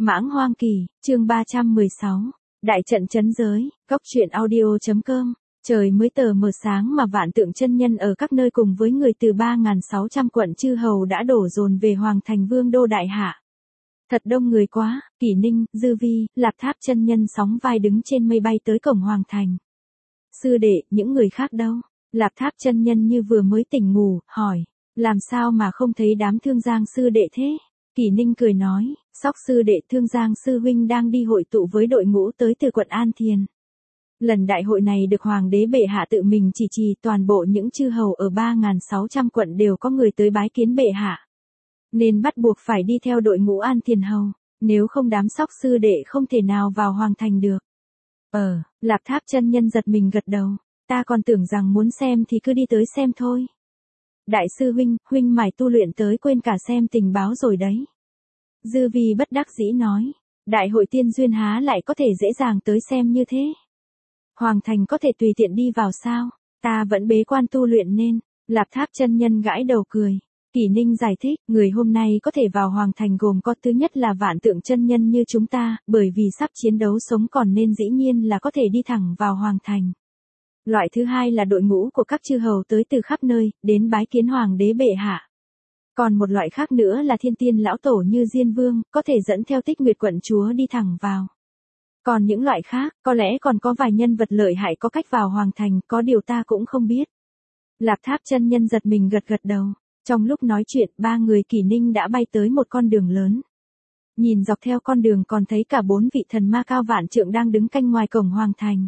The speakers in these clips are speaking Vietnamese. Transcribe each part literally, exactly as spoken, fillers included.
Mãng Hoang Kỳ, chương ba trăm mười sáu. Đại trận chấn giới, Cốc Truyện Audio.com. Trời mới tờ mờ sáng mà vạn tượng chân nhân ở các nơi cùng với người từ ba nghìn sáu trăm quận chư hầu đã đổ dồn về Hoàng Thành Vương đô đại hạ. Thật đông người quá, Kỷ Ninh, Dư Vi, Lạp Tháp chân nhân sóng vai đứng trên mây bay tới cổng Hoàng Thành. Sư đệ, những người khác đâu? Lạp Tháp chân nhân như vừa mới tỉnh ngủ, hỏi, làm sao mà không thấy đám Thương Giang sư đệ thế? Kỷ Ninh cười nói, Sóc sư đệ Thương Giang sư huynh đang đi hội tụ với đội ngũ tới từ quận An Thiền. Lần đại hội này được Hoàng đế bệ hạ tự mình chỉ trì, toàn bộ những chư hầu ở ba nghìn sáu trăm quận đều có người tới bái kiến bệ hạ. Nên bắt buộc phải đi theo đội ngũ An Thiền hầu, nếu không đám Sóc sư đệ không thể nào vào Hoàng Thành được. Ờ, Lạp Tháp chân nhân giật mình gật đầu, ta còn tưởng rằng muốn xem thì cứ đi tới xem thôi. Đại sư huynh, huynh mải tu luyện tới quên cả xem tình báo rồi đấy. Dư Vi bất đắc dĩ nói, đại hội tiên duyên há lại có thể dễ dàng tới xem như thế. Hoàng Thành có thể tùy tiện đi vào sao, ta vẫn bế quan tu luyện nên. Lạp Tháp chân nhân gãi đầu cười. Kỷ Ninh giải thích, người hôm nay có thể vào Hoàng Thành gồm có thứ nhất là vạn tượng chân nhân như chúng ta, bởi vì sắp chiến đấu sống còn nên dĩ nhiên là có thể đi thẳng vào Hoàng Thành. Loại thứ hai là đội ngũ của các chư hầu tới từ khắp nơi, đến bái kiến Hoàng đế bệ hạ. Còn một loại khác nữa là thiên tiên lão tổ như Diên Vương, có thể dẫn theo Tích Nguyệt quận chúa đi thẳng vào. Còn những loại khác, có lẽ còn có vài nhân vật lợi hại có cách vào Hoàng Thành, có điều ta cũng không biết. Lạp Tháp chân nhân giật mình gật gật đầu. Trong lúc nói chuyện, ba người Kỷ Ninh đã bay tới một con đường lớn. Nhìn dọc theo con đường còn thấy cả bốn vị thần ma cao vạn trượng đang đứng canh ngoài cổng Hoàng Thành.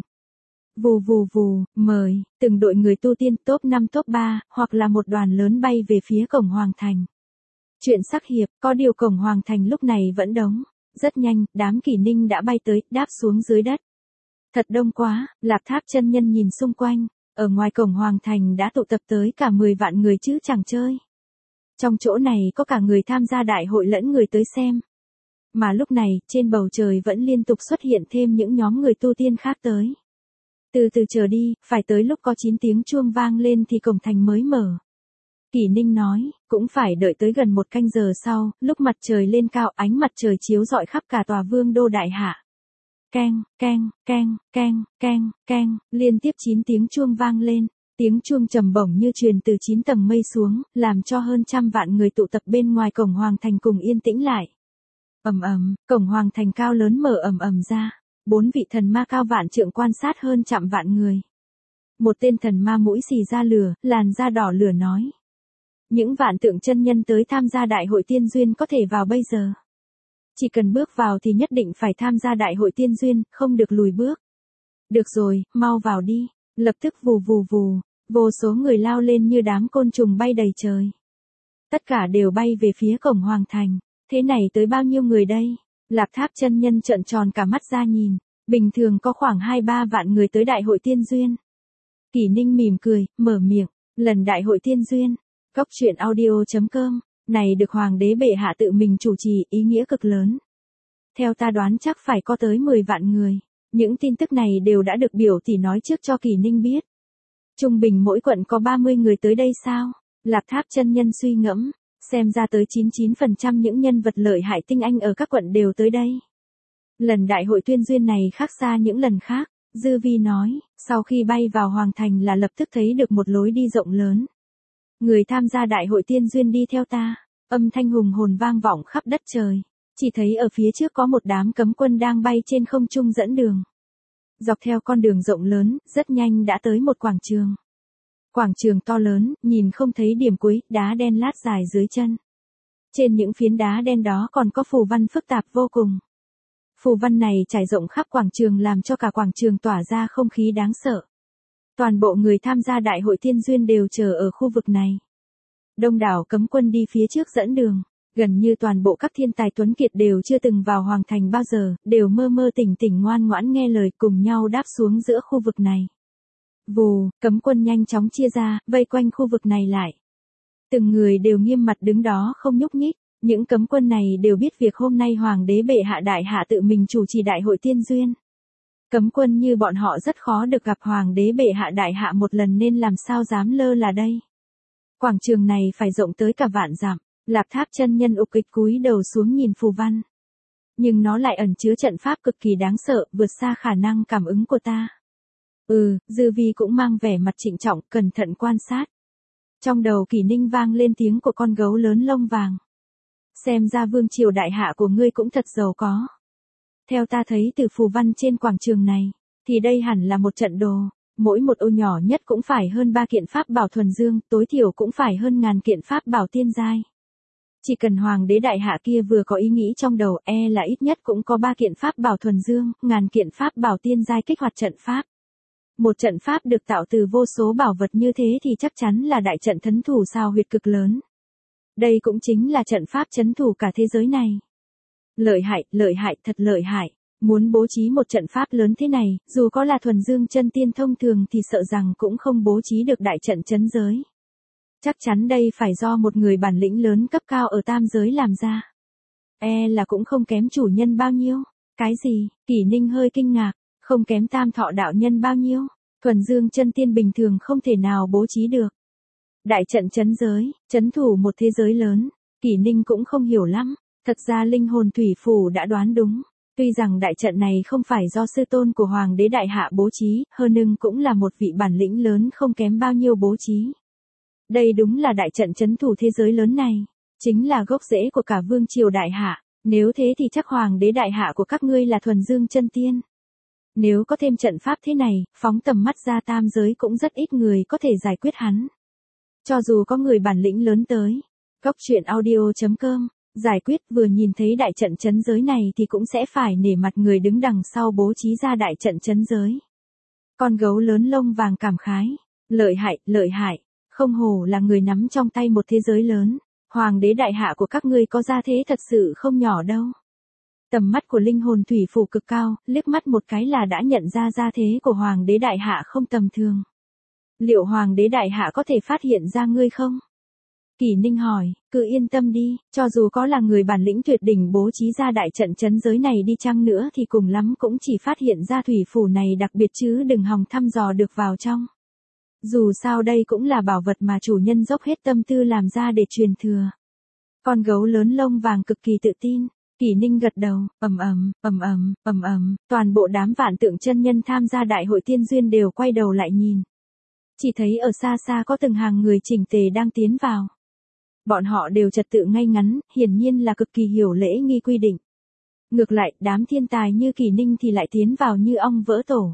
Vù vù vù, mời, từng đội người tu tiên top năm top ba, hoặc là một đoàn lớn bay về phía cổng Hoàng Thành. Chuyện sắc hiệp, có điều cổng Hoàng Thành lúc này vẫn đóng. Rất nhanh, đám Kỷ Ninh đã bay tới, đáp xuống dưới đất. Thật đông quá, Lạp Tháp chân nhân nhìn xung quanh, ở ngoài cổng Hoàng Thành đã tụ tập tới cả mười vạn người chứ chẳng chơi. Trong chỗ này có cả người tham gia đại hội lẫn người tới xem. Mà lúc này, trên bầu trời vẫn liên tục xuất hiện thêm những nhóm người tu tiên khác tới. Từ từ chờ đi, phải tới lúc có chín tiếng chuông vang lên thì cổng thành mới mở. Kỷ Ninh nói, cũng phải đợi tới gần một canh giờ sau, lúc mặt trời lên cao, ánh mặt trời chiếu rọi khắp cả tòa Vương đô đại hạ. Keng, keng, keng, keng, keng, keng, liên tiếp chín tiếng chuông vang lên. Tiếng chuông trầm bổng như truyền từ chín tầng mây xuống, làm cho hơn trăm vạn người tụ tập bên ngoài cổng Hoàng Thành cùng yên tĩnh lại. Ầm ầm, cổng Hoàng Thành cao lớn mở ầm ầm ra. Bốn vị thần ma cao vạn trượng quan sát hơn trăm vạn người. Một tên thần ma mũi xì ra lửa, làn da đỏ lửa nói. Những vạn tượng chân nhân tới tham gia đại hội tiên duyên có thể vào bây giờ. Chỉ cần bước vào thì nhất định phải tham gia đại hội tiên duyên, không được lùi bước. Được rồi, mau vào đi. Lập tức vù vù vù, vô số người lao lên như đám côn trùng bay đầy trời. Tất cả đều bay về phía cổng Hoàng Thành. Thế này tới bao nhiêu người đây? Lạp Tháp chân nhân trợn tròn cả mắt ra nhìn. Bình thường có khoảng hai ba vạn người tới đại hội tiên duyên. Kỷ Ninh mỉm cười, mở miệng. Lần đại hội tiên duyên, Cốc Truyện Audio.com, này được Hoàng đế bệ hạ tự mình chủ trì, ý nghĩa cực lớn. Theo ta đoán chắc phải có tới mười vạn người. Những tin tức này đều đã được biểu tỷ nói trước cho Kỷ Ninh biết. Trung bình mỗi quận có ba mươi người tới đây sao? Lạp Tháp chân nhân suy ngẫm, xem ra tới chín mươi chín phần trăm những nhân vật lợi hại tinh anh ở các quận đều tới đây. Lần đại hội tuyên duyên này khác xa những lần khác, Dư Vi nói, sau khi bay vào Hoàng Thành là lập tức thấy được một lối đi rộng lớn. Người tham gia đại hội tiên duyên đi theo ta, âm thanh hùng hồn vang vọng khắp đất trời. Chỉ thấy ở phía trước có một đám cấm quân đang bay trên không trung dẫn đường. Dọc theo con đường rộng lớn, rất nhanh đã tới một quảng trường. Quảng trường to lớn, nhìn không thấy điểm cuối, đá đen lát dài dưới chân. Trên những phiến đá đen đó còn có phù văn phức tạp vô cùng. Phù văn này trải rộng khắp quảng trường làm cho cả quảng trường tỏa ra không khí đáng sợ. Toàn bộ người tham gia đại hội tiên duyên đều chờ ở khu vực này. Đông đảo cấm quân đi phía trước dẫn đường. Gần như toàn bộ các thiên tài tuấn kiệt đều chưa từng vào Hoàng Thành bao giờ, đều mơ mơ tỉnh tỉnh ngoan ngoãn nghe lời cùng nhau đáp xuống giữa khu vực này. Vù, cấm quân nhanh chóng chia ra, vây quanh khu vực này lại. Từng người đều nghiêm mặt đứng đó không nhúc nhích, những cấm quân này đều biết việc hôm nay Hoàng đế bệ hạ đại hạ tự mình chủ trì đại hội tiên duyên. Cấm quân như bọn họ rất khó được gặp Hoàng đế bệ hạ đại hạ một lần nên làm sao dám lơ là đây. Quảng trường này phải rộng tới cả vạn dặm. Lạp Tháp chân nhân ục kịch cúi đầu xuống nhìn phù văn. nhưng nó lại ẩn chứa trận pháp cực kỳ đáng sợ, vượt xa khả năng cảm ứng của ta. Ừ, Dư Vi cũng mang vẻ mặt trịnh trọng, cẩn thận quan sát. Trong đầu Kỷ Ninh vang lên tiếng của con gấu lớn lông vàng. Xem ra vương triều đại hạ của ngươi cũng thật giàu có. Theo ta thấy từ phù văn trên quảng trường này, thì đây hẳn là một trận đồ, mỗi một ô nhỏ nhất cũng phải hơn ba kiện pháp bảo thuần dương, tối thiểu cũng phải hơn ngàn kiện pháp bảo tiên giai. Chỉ cần hoàng đế đại hạ kia vừa có ý nghĩ trong đầu, e là ít nhất cũng có ba kiện pháp bảo thuần dương, ngàn kiện pháp bảo tiên giai kích hoạt trận pháp. Một trận pháp được tạo từ vô số bảo vật như thế thì chắc chắn là đại trận thấn thủ sao huyệt cực lớn. Đây cũng chính là trận pháp trấn thủ cả thế giới này. Lợi hại, lợi hại, thật lợi hại. Muốn bố trí một trận pháp lớn thế này, dù có là thuần dương chân tiên thông thường thì sợ rằng cũng không bố trí được đại trận trấn giới. Chắc chắn đây phải do một người bản lĩnh lớn cấp cao ở tam giới làm ra. E là cũng không kém chủ nhân bao nhiêu. Cái gì? Kỷ Ninh hơi kinh ngạc. Không kém tam thọ đạo nhân bao nhiêu. Thuần dương chân tiên bình thường không thể nào bố trí được. Đại trận trấn giới, trấn thủ một thế giới lớn. Kỷ Ninh cũng không hiểu lắm. Thật ra linh hồn thủy phủ đã đoán đúng. Tuy rằng đại trận này không phải do sư tôn của hoàng đế đại hạ bố trí, hơn nhưng cũng là một vị bản lĩnh lớn không kém bao nhiêu bố trí. Đây đúng là đại trận trấn thủ thế giới lớn này, chính là gốc rễ của cả vương triều đại hạ, nếu thế thì chắc hoàng đế đại hạ của các ngươi là thuần dương chân tiên. Nếu có thêm trận pháp thế này, phóng tầm mắt ra tam giới cũng rất ít người có thể giải quyết hắn. Cho dù có người bản lĩnh lớn tới, góc truyện audio chấm com, giải quyết vừa nhìn thấy đại trận trấn giới này thì cũng sẽ phải nể mặt người đứng đằng sau bố trí ra đại trận trấn giới. Con gấu lớn lông vàng cảm khái, lợi hại, lợi hại, không hổ là người nắm trong tay một thế giới lớn, hoàng đế đại hạ của các ngươi có gia thế thật sự không nhỏ đâu. Tầm mắt của linh hồn thủy phủ cực cao, liếc mắt một cái là đã nhận ra gia thế của hoàng đế đại hạ không tầm thường. Liệu hoàng đế đại hạ có thể phát hiện ra ngươi không? Kỷ Ninh hỏi, cứ yên tâm đi, cho dù có là người bản lĩnh tuyệt đỉnh bố trí ra đại trận trấn giới này đi chăng nữa thì cùng lắm cũng chỉ phát hiện ra thủy phủ này đặc biệt chứ đừng hòng thăm dò được vào trong. Dù sao đây cũng là bảo vật mà chủ nhân dốc hết tâm tư làm ra để truyền thừa. Con gấu lớn lông vàng cực kỳ tự tin. Kỷ Ninh gật đầu, ầm ầm, ầm ầm, ầm ầm, toàn bộ đám vạn tượng chân nhân tham gia đại hội tiên duyên đều quay đầu lại nhìn. Chỉ thấy ở xa xa có từng hàng người chỉnh tề đang tiến vào. Bọn họ đều trật tự ngay ngắn, hiển nhiên là cực kỳ hiểu lễ nghi quy định. Ngược lại, đám thiên tài như Kỷ Ninh thì lại tiến vào như ong vỡ tổ.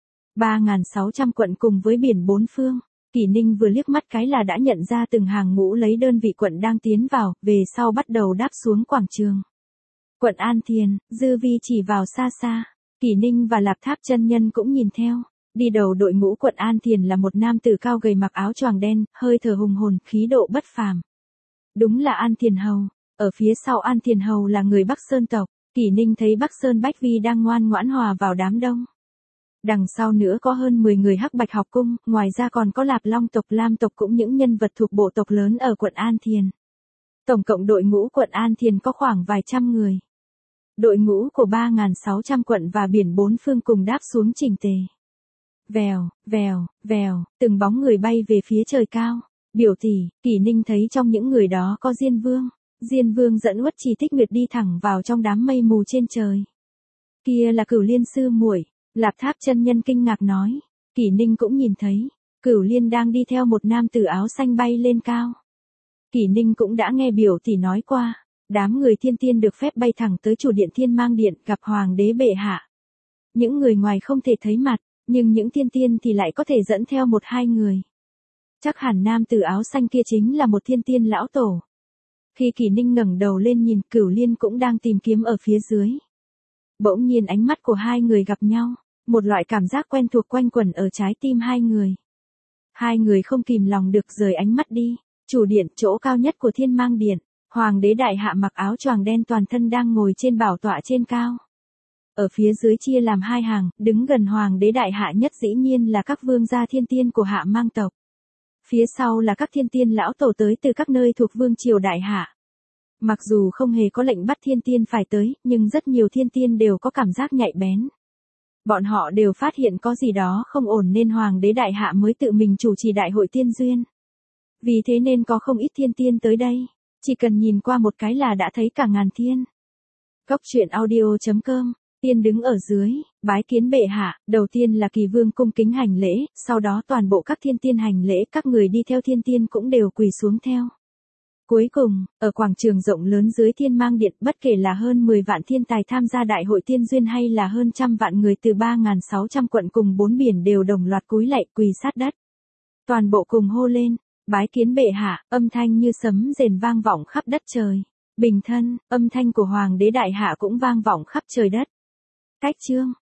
ba nghìn sáu trăm quận cùng với biển bốn phương. Kỷ Ninh vừa liếc mắt cái là đã nhận ra từng hàng ngũ lấy đơn vị quận đang tiến vào, về sau bắt đầu đáp xuống quảng trường. Quận An Thiền, Dư Vi chỉ vào xa xa. Kỷ Ninh và Lạp Tháp chân nhân cũng nhìn theo. Đi đầu đội ngũ quận An Thiền là một nam tử cao gầy mặc áo choàng đen, hơi thở hùng hồn, khí độ bất phàm. Đúng là An Thiền Hầu. Ở phía sau An Thiền Hầu là người Bắc Sơn tộc. Kỷ Ninh thấy Bắc Sơn Bách Vi đang ngoan ngoãn hòa vào đám đông. Đằng sau nữa có hơn mười người Hắc Bạch học cung, ngoài ra còn có Lạp Long tộc, Lam tộc cũng những nhân vật thuộc bộ tộc lớn ở quận An Thiền. Tổng cộng đội ngũ quận An Thiền có khoảng vài trăm người. Đội ngũ của ba nghìn sáu trăm quận và biển bốn phương cùng đáp xuống chỉnh tề. Vèo, vèo, vèo, từng bóng người bay về phía trời cao. Biểu tỷ, Kỷ Ninh thấy trong những người đó có Diên Vương. Diên Vương dẫn Uất Trì Tích Nguyệt đi thẳng vào trong đám mây mù trên trời. Kia là Cửu Liên sư muội. Lạp Tháp chân nhân kinh ngạc nói. Kỷ Ninh cũng nhìn thấy. Cửu Liên đang đi theo một nam tử áo xanh bay lên cao. Kỷ Ninh cũng đã nghe biểu tỷ nói qua. Đám người thiên tiên được phép bay thẳng tới chủ điện Thiên Mang Điện gặp hoàng đế bệ hạ. Những người ngoài không thể thấy mặt, nhưng những thiên tiên thì lại có thể dẫn theo một hai người. Chắc hẳn nam tử áo xanh kia chính là một thiên tiên lão tổ. Khi Kỷ Ninh ngẩng đầu lên nhìn, Cửu Liên cũng đang tìm kiếm ở phía dưới. Bỗng nhiên ánh mắt của hai người gặp nhau, một loại cảm giác quen thuộc quanh quẩn ở trái tim hai người. Hai người không kìm lòng được rời ánh mắt đi. Chủ điện, chỗ cao nhất của Thiên Mang Điện, hoàng đế đại hạ mặc áo choàng đen toàn thân đang ngồi trên bảo tọa trên cao. Ở phía dưới chia làm hai hàng, đứng gần hoàng đế đại hạ nhất dĩ nhiên là các vương gia thiên tiên của Hạ Mang tộc. Phía sau là các thiên tiên lão tổ tới từ các nơi thuộc vương triều đại hạ. Mặc dù không hề có lệnh bắt thiên tiên phải tới, nhưng rất nhiều thiên tiên đều có cảm giác nhạy bén. Bọn họ đều phát hiện có gì đó không ổn nên hoàng đế đại hạ mới tự mình chủ trì đại hội tiên duyên. Vì thế nên có không ít thiên tiên tới đây, chỉ cần nhìn qua một cái là đã thấy cả ngàn thiên. Cốc truyện audio chấm com. Tiên đứng ở dưới, bái kiến bệ hạ, đầu tiên là kỳ vương cung kính hành lễ, sau đó toàn bộ các thiên tiên hành lễ, các người đi theo thiên tiên cũng đều quỳ xuống theo. Cuối cùng, ở quảng trường rộng lớn dưới Thiên Mang Điện, bất kể là hơn mười vạn thiên tài tham gia đại hội tiên duyên hay là hơn trăm vạn người từ ba nghìn sáu trăm quận cùng bốn biển đều đồng loạt cúi lạy quỳ sát đất. Toàn bộ cùng hô lên, bái kiến bệ hạ, âm thanh như sấm rền vang vọng khắp đất trời. Bình thân, âm thanh của hoàng đế đại hạ cũng vang vọng khắp trời đất. Cách chương